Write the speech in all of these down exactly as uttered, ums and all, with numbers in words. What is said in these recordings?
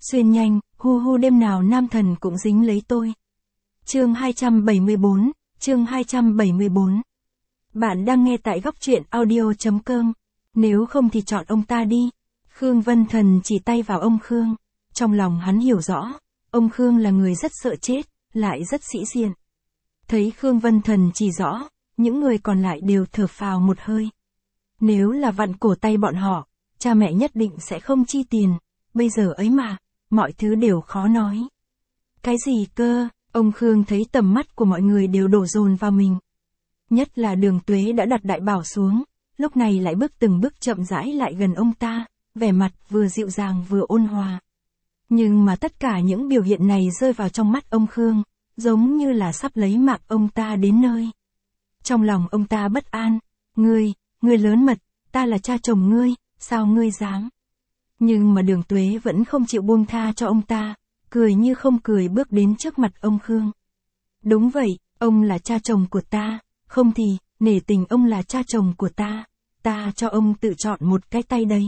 Xuyên nhanh, hu hu đêm nào nam thần cũng dính lấy tôi. Chương hai trăm bảy mươi bốn, chương hai trăm bảy mươi bốn. Bạn đang nghe tại góc truyện audio.com. Nếu không thì chọn ông ta đi. Khương Vân Thần chỉ tay vào ông Khương. Trong lòng hắn hiểu rõ, ông Khương là người rất sợ chết, lại rất sĩ diện. Thấy Khương Vân Thần chỉ rõ, những người còn lại đều thở phào một hơi. Nếu là vặn cổ tay bọn họ, cha mẹ nhất định sẽ không chi tiền, bây giờ ấy mà, mọi thứ đều khó nói. Cái gì cơ? Ông Khương thấy tầm mắt của mọi người đều đổ dồn vào mình. Nhất là Đường Tuế đã đặt đại bảo xuống, lúc này lại bước từng bước chậm rãi lại gần ông ta, vẻ mặt vừa dịu dàng vừa ôn hòa. Nhưng mà tất cả những biểu hiện này rơi vào trong mắt ông Khương, giống như là sắp lấy mạng ông ta đến nơi. Trong lòng ông ta bất an, ngươi, ngươi lớn mật, ta là cha chồng ngươi, sao ngươi dám? Nhưng mà Đường Tuế vẫn không chịu buông tha cho ông ta, cười như không cười bước đến trước mặt ông Khương. Đúng vậy, ông là cha chồng của ta, không thì, nể tình ông là cha chồng của ta, ta cho ông tự chọn một cái tay đấy.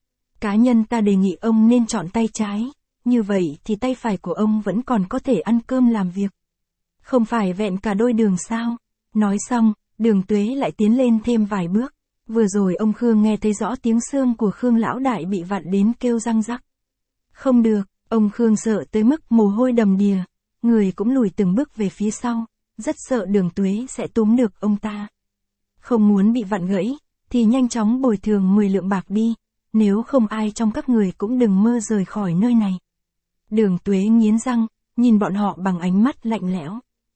Cá nhân ta đề nghị ông nên chọn tay trái, như vậy thì tay phải của ông vẫn còn có thể ăn cơm làm việc. Không phải vẹn cả đôi đường sao? Nói xong, Đường Tuế lại tiến lên thêm vài bước. Vừa rồi ông Khương nghe thấy rõ tiếng xương của Khương lão đại bị vặn đến kêu răng rắc. Không được, ông Khương sợ tới mức mồ hôi đầm đìa, người cũng lùi từng bước về phía sau, rất sợ Đường Tuế sẽ túm được ông ta. Không muốn bị vặn gãy, thì nhanh chóng bồi thường mười lượng bạc đi, nếu không ai trong các người cũng đừng mơ rời khỏi nơi này. Đường Tuế nghiến răng, nhìn bọn họ bằng ánh mắt lạnh lẽo.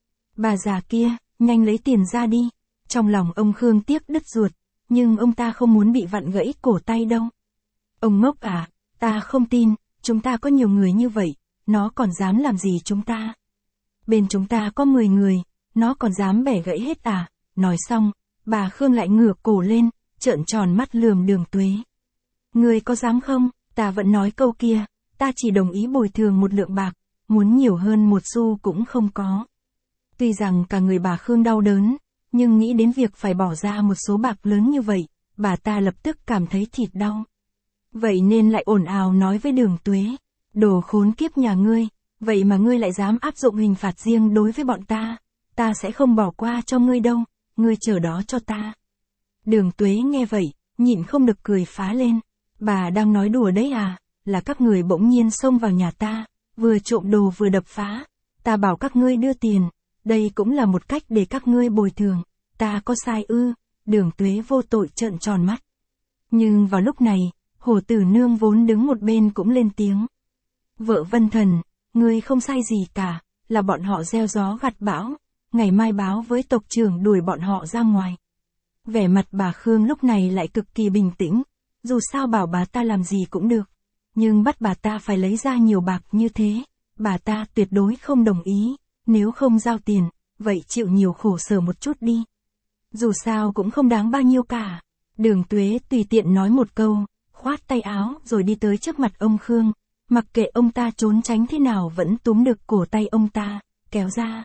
Bà già kia, nhanh lấy tiền ra đi. Trong lòng ông Khương tiếc đứt ruột, nhưng ông ta không muốn bị vặn gãy cổ tay đâu. Ông ngốc à, ta không tin, chúng ta có nhiều người như vậy, nó còn dám làm gì chúng ta? Bên chúng ta có mười người, nó còn dám bẻ gãy hết à? Nói xong, bà Khương lại ngửa cổ lên, trợn tròn mắt lườm Đường Tuế. Ngươi có dám không? Ta vẫn nói câu kia, ta chỉ đồng ý bồi thường một lượng bạc, muốn nhiều hơn một xu cũng không có. Tuy rằng cả người bà Khương đau đớn, nhưng nghĩ đến việc phải bỏ ra một số bạc lớn như vậy, bà ta lập tức cảm thấy thịt đau. Vậy nên lại ồn ào nói với Đường Tuế, đồ khốn kiếp nhà ngươi, vậy mà ngươi lại dám áp dụng hình phạt riêng đối với bọn ta, ta sẽ không bỏ qua cho ngươi đâu, ngươi chờ đó cho ta. Đường Tuế nghe vậy, nhịn không được cười phá lên, bà đang nói đùa đấy à, là các người bỗng nhiên xông vào nhà ta, vừa trộm đồ vừa đập phá, ta bảo các ngươi đưa tiền. Đây cũng là một cách để các ngươi bồi thường, ta có sai ư? Đường Tuế vô tội trợn tròn mắt. Nhưng vào lúc này, Hổ Tử Nương vốn đứng một bên cũng lên tiếng. Vợ Vân Thần, ngươi không sai gì cả, là bọn họ gieo gió gặt bão, ngày mai báo với tộc trưởng đuổi bọn họ ra ngoài. Vẻ mặt bà Khương lúc này lại cực kỳ bình tĩnh, dù sao bảo bà ta làm gì cũng được, nhưng bắt bà ta phải lấy ra nhiều bạc như thế, bà ta tuyệt đối không đồng ý. Nếu không giao tiền, vậy chịu nhiều khổ sở một chút đi. Dù sao cũng không đáng bao nhiêu cả. Đường Tuế tùy tiện nói một câu, khoát tay áo rồi đi tới trước mặt ông Khương. Mặc kệ ông ta trốn tránh thế nào vẫn túm được cổ tay ông ta, kéo ra.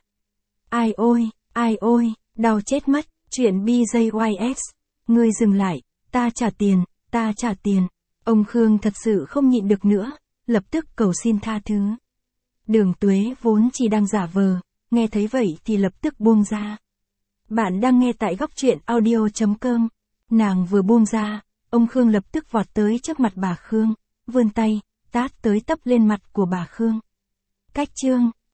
Ai ôi, ai ôi, đau chết mất, chuyện bê jê i ét. Ngươi dừng lại, ta trả tiền, ta trả tiền. Ông Khương thật sự không nhịn được nữa, lập tức cầu xin tha thứ. Đường Tuế vốn chỉ đang giả vờ, nghe thấy vậy thì lập tức buông ra. Bạn đang nghe tại góc truyện audio.com. Nàng vừa buông ra, ông Khương lập tức vọt tới trước mặt bà Khương, vươn tay, tát tới tấp lên mặt của bà Khương. Cách chương,